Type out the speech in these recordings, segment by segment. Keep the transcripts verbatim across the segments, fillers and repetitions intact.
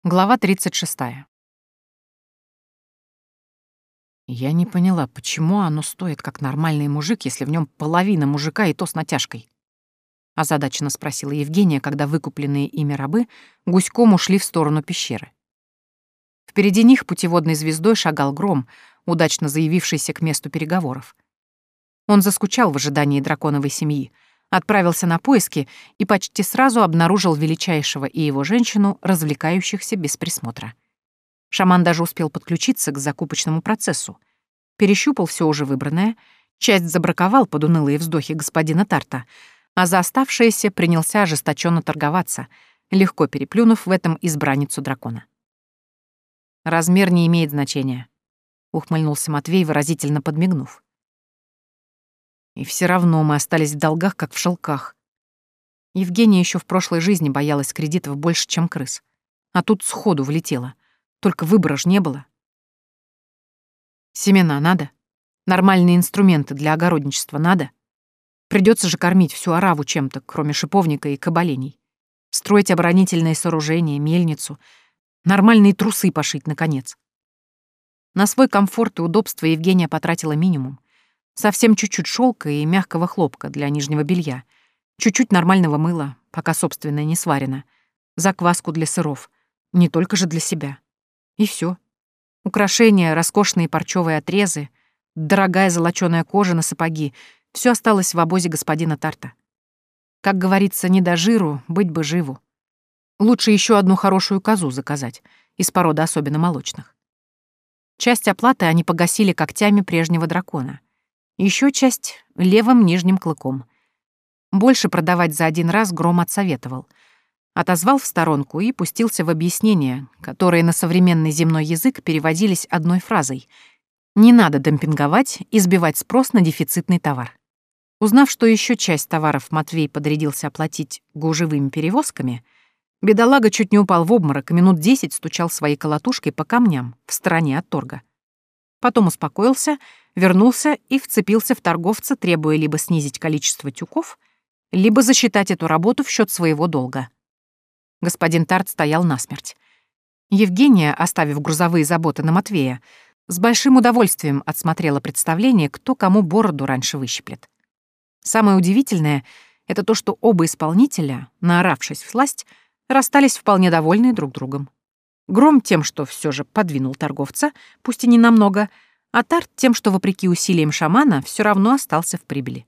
Глава тридцать шесть. Я не поняла, почему оно стоит как нормальный мужик, если в нем половина мужика и то с натяжкой? Озадаченно спросила Евгения, когда выкупленные ими рабы гуськом ушли в сторону пещеры. Впереди них путеводной звездой шагал Гром, удачно заявившийся к месту переговоров. Он заскучал в ожидании драконовой семьи, отправился на поиски и почти сразу обнаружил величайшего и его женщину, развлекающихся без присмотра. Шаман даже успел подключиться к закупочному процессу. Перещупал все уже выбранное, часть забраковал под унылые вздохи господина Тарта, а за оставшееся принялся ожесточенно торговаться, легко переплюнув в этом избранницу дракона. «Размер не имеет значения», — ухмыльнулся Матвей, выразительно подмигнув. И все равно мы остались в долгах, как в шелках. Евгения еще в прошлой жизни боялась кредитов больше, чем крыс. А тут сходу влетела. Только выбора ж не было. Семена надо? Нормальные инструменты для огородничества надо? Придется же кормить всю ораву чем-то, кроме шиповника и кабаленей. Строить оборонительные сооружения, мельницу. Нормальные трусы пошить, наконец. На свой комфорт и удобство Евгения потратила минимум. Совсем чуть-чуть шелка и мягкого хлопка для нижнего белья, чуть-чуть нормального мыла, пока собственное не сварено, закваску для сыров, не только же для себя. И все. Украшения, роскошные парчевые отрезы, дорогая золочёная кожа на сапоги — все осталось в обозе господина Тарта. Как говорится, не до жиру, быть бы живу. Лучше еще одну хорошую козу заказать, из породы особенно молочных. Часть оплаты они погасили когтями прежнего дракона. Еще часть — левым нижним клыком. Больше продавать за один раз Гром отсоветовал. Отозвал в сторонку и пустился в объяснения, которые на современный земной язык переводились одной фразой: «Не надо демпинговать и сбивать спрос на дефицитный товар». Узнав, что еще часть товаров Матвей подрядился оплатить гужевыми перевозками, бедолага чуть не упал в обморок и минут десять стучал своей колотушкой по камням в стороне от торга. Потом успокоился, вернулся и вцепился в торговца, требуя либо снизить количество тюков, либо засчитать эту работу в счет своего долга. Господин Тарт стоял насмерть. Евгения, оставив грузовые заботы на Матвея, с большим удовольствием отсмотрела представление, кто кому бороду раньше выщиплет. Самое удивительное — это то, что оба исполнителя, наоравшись всласть, расстались вполне довольные друг другом. Гром тем, что все же подвинул торговца, пусть и не намного, а Тарт тем, что, вопреки усилиям шамана, все равно остался в прибыли.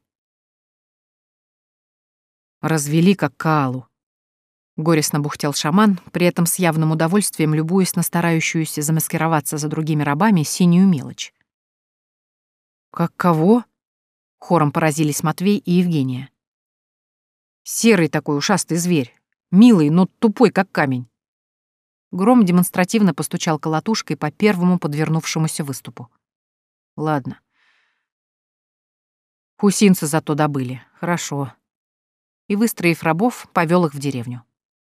«Развели как Каалу», — горестно бухтел шаман, при этом с явным удовольствием любуясь на старающуюся замаскироваться за другими рабами синюю мелочь. «Как кого?» — хором поразились Матвей и Евгения. «Серый такой ушастый зверь, милый, но тупой, как камень». Гром демонстративно постучал колотушкой по первому подвернувшемуся выступу. «Ладно. Хусинцы зато добыли. Хорошо». И, выстроив рабов, повел их в деревню.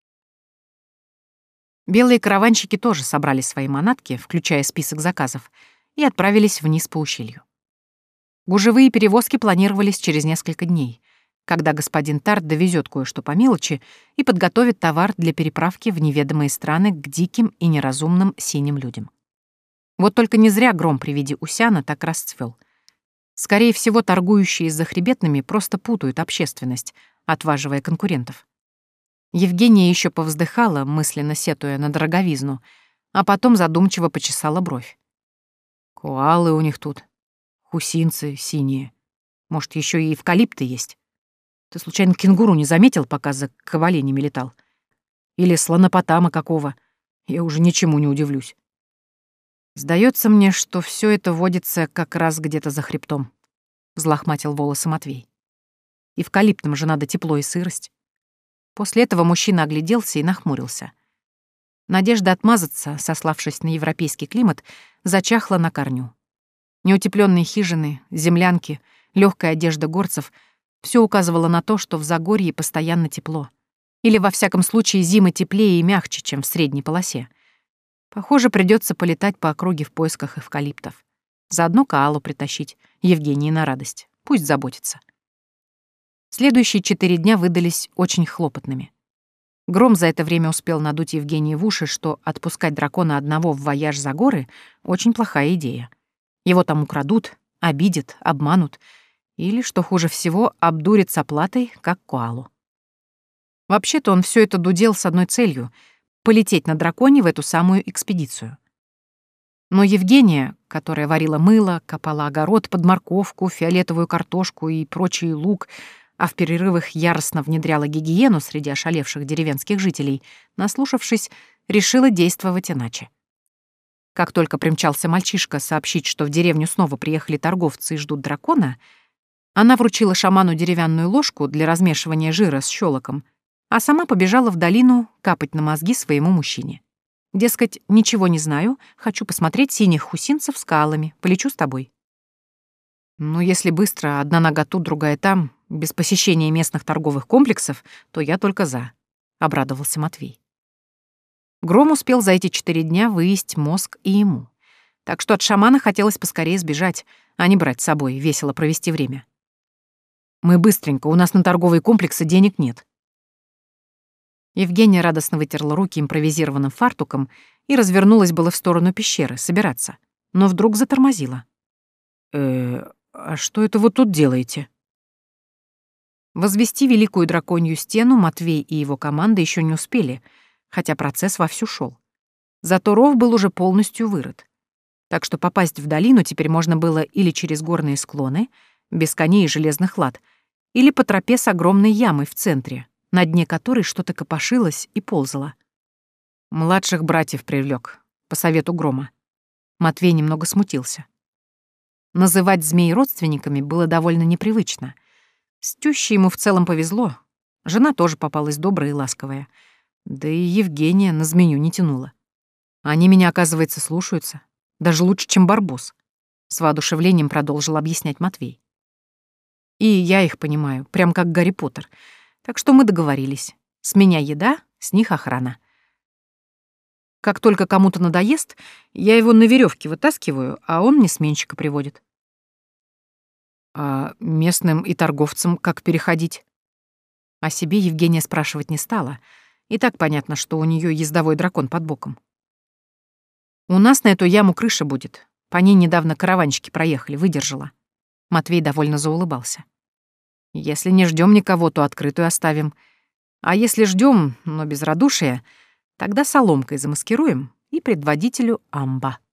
Белые караванщики тоже собрали свои манатки, включая список заказов, и отправились вниз по ущелью. Гужевые перевозки планировались через несколько дней, когда господин Тарт довезет кое-что по мелочи и подготовит товар для переправки в неведомые страны к диким и неразумным синим людям. Вот только не зря Гром при виде Усяна так расцвел. Скорее всего, торгующие с захребетными просто путают общественность, отваживая конкурентов. Евгения еще повздыхала, мысленно сетуя на дороговизну, а потом задумчиво почесала бровь. Коалы у них тут, хусинцы синие. Может, еще и эвкалипты есть? Ты случайно кенгуру не заметил, пока за кабаленями летал? Или слонопотама какого? Я уже ничему не удивлюсь. Сдается мне, что все это водится как раз где-то за хребтом, взлохматил волосы Матвей. Эвкалиптам же надо тепло и сырость. После этого мужчина огляделся и нахмурился. Надежда отмазаться, сославшись на европейский климат, зачахла на корню. Неутепленные хижины, землянки, легкая одежда горцев — все указывало на то, что в Загорье постоянно тепло. Или, во всяком случае, зимы теплее и мягче, чем в средней полосе. Похоже, придется полетать по округе в поисках эвкалиптов. Заодно Каалу притащить, Евгении на радость. Пусть заботится. Следующие четыре дня выдались очень хлопотными. Гром за это время успел надуть Евгении в уши, что отпускать дракона одного в вояж за горы — очень плохая идея. Его там украдут, обидят, обманут или, что хуже всего, обдурят с оплатой, как коалу. Вообще-то он все это дудел с одной целью — полететь на драконе в эту самую экспедицию. Но Евгения, которая варила мыло, копала огород под морковку, фиолетовую картошку и прочий лук, а в перерывах яростно внедряла гигиену среди ошалевших деревенских жителей, наслушавшись, решила действовать иначе. Как только примчался мальчишка сообщить, что в деревню снова приехали торговцы и ждут дракона, она вручила шаману деревянную ложку для размешивания жира с щелоком, а сама побежала в долину капать на мозги своему мужчине. Дескать, ничего не знаю, хочу посмотреть синих хусинцев скалами, полечу с тобой. Ну, если быстро, одна нога тут, другая там, без посещения местных торговых комплексов, то я только за, — обрадовался Матвей. Гром успел за эти четыре дня выесть мозг и ему, так что от шамана хотелось поскорее сбежать, а не брать с собой, весело провести время. «Мы быстренько, у нас на торговые комплексы денег нет». Евгения радостно вытерла руки импровизированным фартуком и развернулась было в сторону пещеры, собираться, но вдруг затормозила. «Э, а что это вы тут делаете?» Возвести великую драконью стену Матвей и его команда еще не успели, хотя процесс вовсю шел. Зато ров был уже полностью вырыт. Так что попасть в долину теперь можно было или через горные склоны, без коней и железных лад, или по тропе с огромной ямой в центре, на дне которой что-то копошилось и ползало. Младших братьев привлек, по совету Грома. Матвей немного смутился. Называть змей родственниками было довольно непривычно. С тещей ему в целом повезло. Жена тоже попалась добрая и ласковая. Да и Евгения на змею не тянула. Они меня, оказывается, слушаются. Даже лучше, чем Барбос. С воодушевлением продолжил объяснять Матвей. И я их понимаю, прям как Гарри Поттер. Так что мы договорились. С меня еда, с них охрана. Как только кому-то надоест, я его на веревке вытаскиваю, а он мне сменщика приводит. А местным и торговцам как переходить? О себе Евгения спрашивать не стала. И так понятно, что у нее ездовой дракон под боком. У нас на эту яму крыша будет. По ней недавно караванщики проехали, выдержала. Матвей довольно заулыбался. Если не ждем никого, то открытую оставим. А если ждем, но без радушия, тогда соломкой замаскируем и предводителю амба.